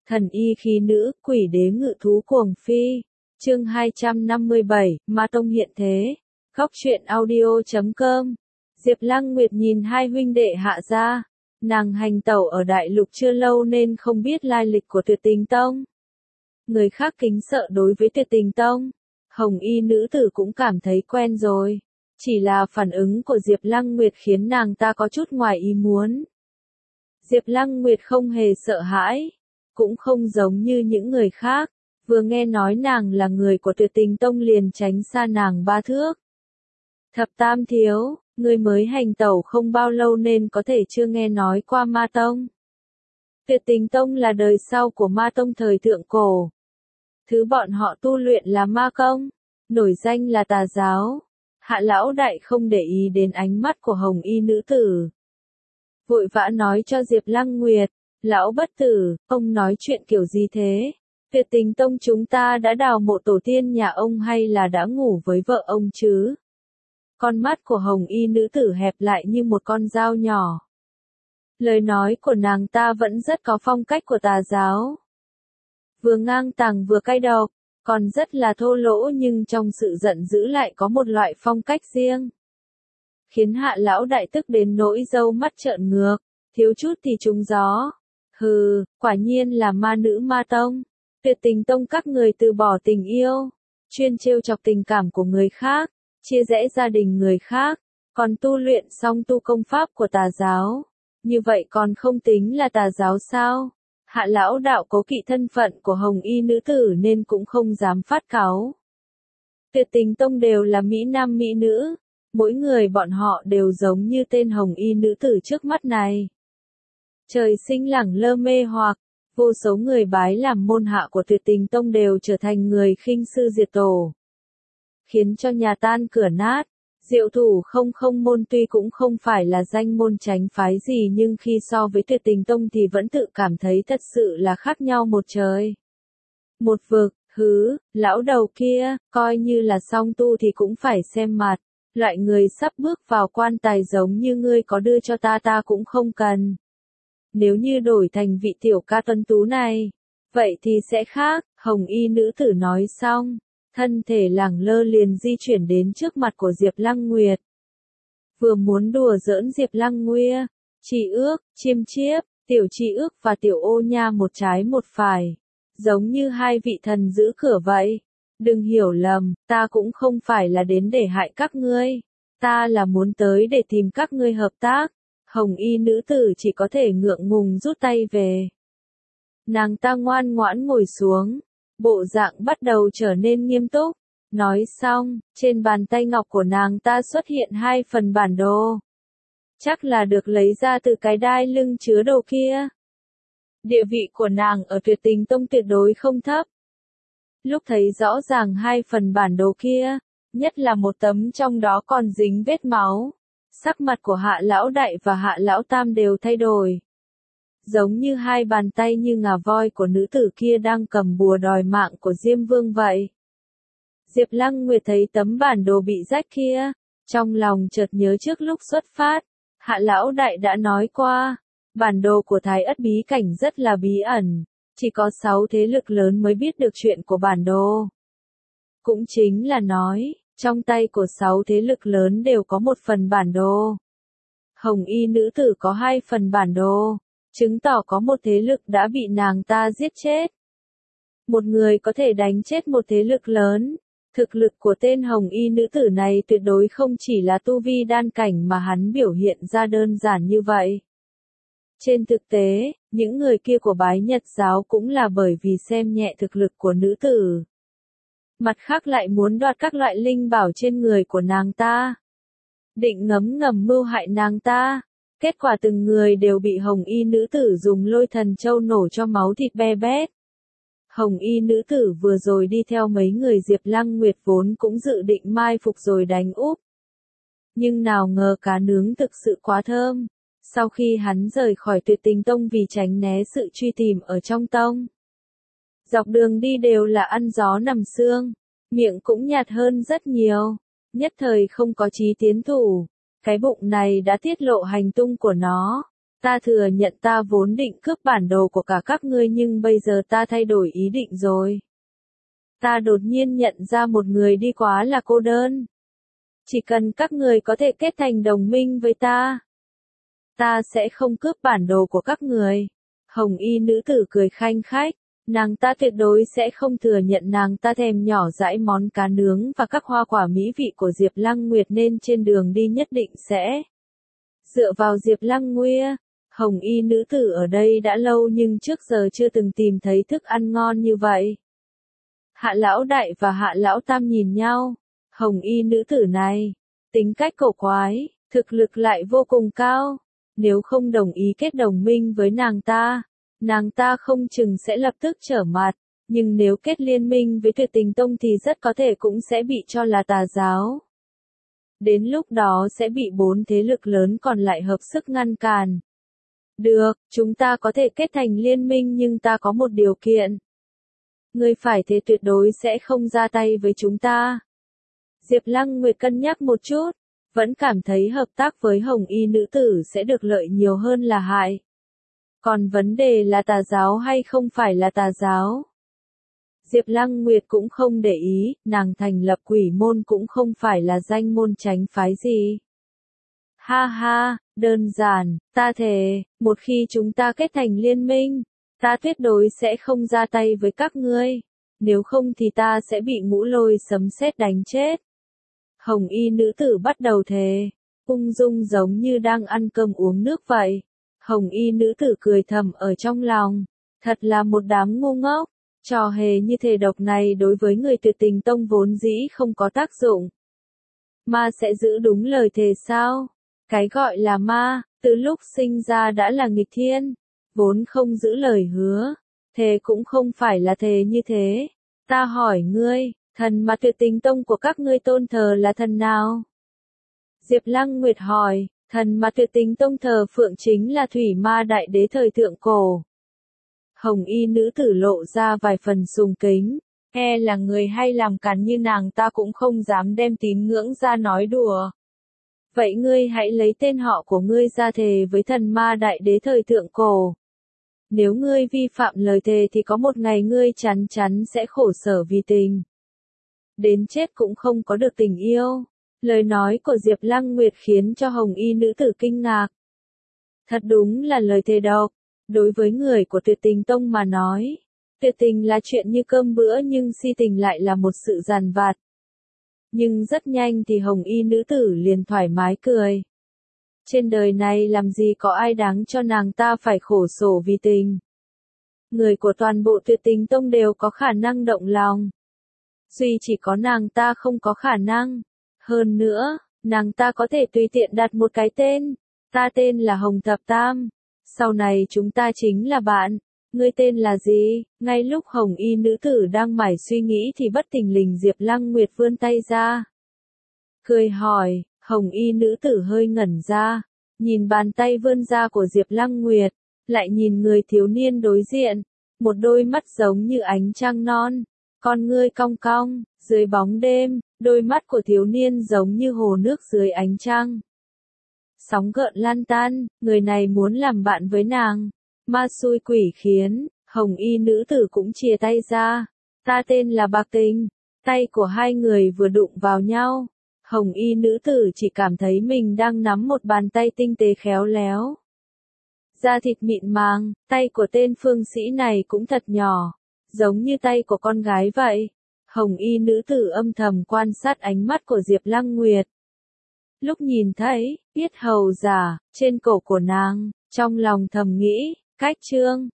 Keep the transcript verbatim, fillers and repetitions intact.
Thần y khí nữ, quỷ đế ngự thú cuồng phi. Chương hai trăm năm mươi bảy, Ma Tông hiện thế. Góc truyện audio chấm com. Diệp Lăng Nguyệt nhìn hai huynh đệ Hạ gia, nàng hành tẩu ở đại lục chưa lâu nên không biết lai lịch của Tuyệt Tình Tông. Người khác kính sợ đối với Tuyệt Tình Tông, Hồng y nữ tử cũng cảm thấy quen rồi. Chỉ là phản ứng của Diệp Lăng Nguyệt khiến nàng ta có chút ngoài ý muốn. Diệp Lăng Nguyệt không hề sợ hãi, cũng không giống như những người khác, vừa nghe nói nàng là người của Tuyệt Tình Tông liền tránh xa nàng ba thước. Thập Tam thiếu, người mới hành tẩu không bao lâu nên có thể chưa nghe nói qua Ma Tông. Tuyệt Tình Tông là đời sau của Ma Tông thời thượng cổ. Thứ bọn họ tu luyện là ma công, nổi danh là tà giáo. Hạ lão đại không để ý đến ánh mắt của Hồng y nữ tử, vội vã nói cho Diệp Lăng Nguyệt, lão bất tử, ông nói chuyện kiểu gì thế? Tuyệt Tình Tông chúng ta đã đào mộ tổ tiên nhà ông hay là đã ngủ với vợ ông chứ? Con mắt của Hồng y nữ tử hẹp lại như một con dao nhỏ. Lời nói của nàng ta vẫn rất có phong cách của tà giáo. Vừa ngang tàng vừa cay độc, còn rất là thô lỗ nhưng trong sự giận dữ lại có một loại phong cách riêng. Khiến Hạ lão đại tức đến nỗi râu mắt trợn ngược, thiếu chút thì trúng gió. Hừ, quả nhiên là ma nữ Ma Tông. Tuyệt Tình Tông các người từ bỏ tình yêu, chuyên trêu chọc tình cảm của người khác, chia rẽ gia đình người khác, còn tu luyện song tu công pháp của tà giáo. Như vậy còn không tính là tà giáo sao? Hạ lão đạo cố kỵ thân phận của Hồng y nữ tử nên cũng không dám phát cáu. Tuyệt Tình Tông đều là mỹ nam mỹ nữ, mỗi người bọn họ đều giống như tên Hồng y nữ tử trước mắt này. Trời sinh lẳng lơ mê hoặc, vô số người bái làm môn hạ của Tuyệt Tình Tông đều trở thành người khinh sư diệt tổ, khiến cho nhà tan cửa nát. Diệu thủ không không môn tuy cũng không phải là danh môn tránh phái gì nhưng khi so với Tuyệt Tình Tông thì vẫn tự cảm thấy thật sự là khác nhau một trời một vực. Hứ, lão đầu kia, coi như là song tu thì cũng phải xem mặt. Loại người sắp bước vào quan tài giống như ngươi có đưa cho ta ta cũng không cần. Nếu như đổi thành vị tiểu ca tuấn tú này, vậy thì sẽ khác. Hồng y nữ tử nói xong, thân thể lẳng lơ liền di chuyển đến trước mặt của Diệp Lăng Nguyệt. Vừa muốn đùa giỡn Diệp Lăng Nguyệt, Tri Ước, Chiêm Chiếp, Tiểu Tri Ước và Tiểu Ô Nha một trái một phải, giống như hai vị thần giữ cửa vậy. Đừng hiểu lầm, ta cũng không phải là đến để hại các ngươi, ta là muốn tới để tìm các ngươi hợp tác. Hồng y nữ tử chỉ có thể ngượng ngùng rút tay về. Nàng ta ngoan ngoãn ngồi xuống, bộ dạng bắt đầu trở nên nghiêm túc. Nói xong, trên bàn tay ngọc của nàng ta xuất hiện hai phần bản đồ. Chắc là được lấy ra từ cái đai lưng chứa đồ kia. Địa vị của nàng ở Tuyệt Tình Tông tuyệt đối không thấp. Lúc thấy rõ ràng hai phần bản đồ kia, nhất là một tấm trong đó còn dính vết máu, sắc mặt của Hạ lão đại và Hạ lão tam đều thay đổi. Giống như hai bàn tay như ngà voi của nữ tử kia đang cầm bùa đòi mạng của Diêm Vương vậy. Diệp Lăng Nguyệt thấy tấm bản đồ bị rách kia, trong lòng chợt nhớ trước lúc xuất phát, Hạ lão đại đã nói qua, bản đồ của Thái Ất bí cảnh rất là bí ẩn, chỉ có sáu thế lực lớn mới biết được chuyện của bản đồ. Cũng chính là nói, trong tay của sáu thế lực lớn đều có một phần bản đồ. Hồng y nữ tử có hai phần bản đồ, chứng tỏ có một thế lực đã bị nàng ta giết chết. Một người có thể đánh chết một thế lực lớn. Thực lực của tên Hồng y nữ tử này tuyệt đối không chỉ là tu vi đan cảnh mà hắn biểu hiện ra đơn giản như vậy. Trên thực tế, những người kia của Bái Nhật giáo cũng là bởi vì xem nhẹ thực lực của nữ tử. Mặt khác lại muốn đoạt các loại linh bảo trên người của nàng ta. Định ngấm ngầm mưu hại nàng ta. Kết quả từng người đều bị Hồng y nữ tử dùng lôi thần châu nổ cho máu thịt be bét. Hồng y nữ tử vừa rồi đi theo mấy người Diệp Lăng Nguyệt vốn cũng dự định mai phục rồi đánh úp. Nhưng nào ngờ cá nướng thực sự quá thơm. Sau khi hắn rời khỏi Tuyệt Tình Tông vì tránh né sự truy tìm ở trong tông, dọc đường đi đều là ăn gió nằm sương, miệng cũng nhạt hơn rất nhiều, nhất thời không có chí tiến thủ. Cái bụng này đã tiết lộ hành tung của nó. Ta thừa nhận ta vốn định cướp bản đồ của cả các ngươi nhưng bây giờ ta thay đổi ý định rồi. Ta đột nhiên nhận ra một người đi quá là cô đơn. Chỉ cần các người có thể kết thành đồng minh với ta, ta sẽ không cướp bản đồ của các người. Hồng y nữ tử cười khanh khách, nàng ta tuyệt đối sẽ không thừa nhận nàng ta thèm nhỏ dãi món cá nướng và các hoa quả mỹ vị của Diệp Lăng Nguyệt nên trên đường đi nhất định sẽ dựa vào Diệp Lăng Nguyệt. Hồng y nữ tử ở đây đã lâu nhưng trước giờ chưa từng tìm thấy thức ăn ngon như vậy. Hạ lão đại và hạ lão tam nhìn nhau. Hồng y nữ tử này, tính cách cổ quái, thực lực lại vô cùng cao. Nếu không đồng ý kết đồng minh với nàng ta, nàng ta không chừng sẽ lập tức trở mặt. Nhưng nếu kết liên minh với Tuyệt Tình Tông thì rất có thể cũng sẽ bị cho là tà giáo. Đến lúc đó sẽ bị bốn thế lực lớn còn lại hợp sức ngăn cản. Được, chúng ta có thể kết thành liên minh nhưng ta có một điều kiện. Ngươi phải thề tuyệt đối sẽ không ra tay với chúng ta. Diệp Lăng Nguyệt cân nhắc một chút, vẫn cảm thấy hợp tác với Hồng y nữ tử sẽ được lợi nhiều hơn là hại. Còn vấn đề là tà giáo hay không phải là tà giáo? Diệp Lăng Nguyệt cũng không để ý, nàng thành lập quỷ môn cũng không phải là danh môn chánh phái gì. Ha ha, đơn giản, ta thề, một khi chúng ta kết thành liên minh, ta tuyệt đối sẽ không ra tay với các ngươi, nếu không thì ta sẽ bị ngũ lôi sấm sét đánh chết. Hồng y nữ tử bắt đầu thề, ung dung giống như đang ăn cơm uống nước vậy. Hồng y nữ tử cười thầm ở trong lòng, thật là một đám ngu ngốc, trò hề như thề độc này đối với người Tuyệt Tình Tông vốn dĩ không có tác dụng. Ma sẽ giữ đúng lời thề sao? Cái gọi là ma, từ lúc sinh ra đã là nghịch thiên, vốn không giữ lời hứa, thề cũng không phải là thề như thế. Ta hỏi ngươi, thần mà Tuyệt Tình Tông của các ngươi tôn thờ là thần nào? Diệp Lăng Nguyệt hỏi, thần mà Tuyệt Tình Tông thờ phượng chính là Thủy Ma Đại Đế thời thượng cổ. Hồng y nữ tử lộ ra vài phần sùng kính, e là người hay làm càn như nàng ta cũng không dám đem tín ngưỡng ra nói đùa. Vậy ngươi hãy lấy tên họ của ngươi ra thề với thần ma đại đế thời thượng cổ. Nếu ngươi vi phạm lời thề thì có một ngày ngươi chắn chắn sẽ khổ sở vì tình. Đến chết cũng không có được tình yêu. Lời nói của Diệp Lăng Nguyệt khiến cho Hồng y nữ tử kinh ngạc. Thật đúng là lời thề độc. Đối với người của Tuyệt Tình Tông mà nói, tuyệt tình là chuyện như cơm bữa nhưng si tình lại là một sự dằn vặt. Nhưng rất nhanh thì Hồng y nữ tử liền thoải mái cười. Trên đời này làm gì có ai đáng cho nàng ta phải khổ sở vì tình. Người của toàn bộ Tuyệt Tình Tông đều có khả năng động lòng. Duy chỉ có nàng ta không có khả năng. Hơn nữa, nàng ta có thể tùy tiện đặt một cái tên. Ta tên là Hồng Thập Tam. Sau này chúng ta chính là bạn. Ngươi tên là gì? Ngay lúc Hồng y nữ tử đang mải suy nghĩ thì bất thình lình Diệp Lăng Nguyệt vươn tay ra. Cười hỏi, Hồng y nữ tử hơi ngẩn ra, nhìn bàn tay vươn ra của Diệp Lăng Nguyệt, lại nhìn người thiếu niên đối diện, một đôi mắt giống như ánh trăng non, con ngươi cong cong, dưới bóng đêm, đôi mắt của thiếu niên giống như hồ nước dưới ánh trăng. Sóng gợn lan tan, người này muốn làm bạn với nàng. Ma xui quỷ khiến, Hồng y nữ tử cũng chia tay ra. Ta tên là Bạc Tình. Tay của hai người vừa đụng vào nhau. Hồng y nữ tử chỉ cảm thấy mình đang nắm một bàn tay tinh tế khéo léo. Da thịt mịn màng, tay của tên phương sĩ này cũng thật nhỏ. Giống như tay của con gái vậy. Hồng y nữ tử âm thầm quan sát ánh mắt của Diệp Lăng Nguyệt. Lúc nhìn thấy, yết hầu giả, trên cổ của nàng, trong lòng thầm nghĩ, cách trương,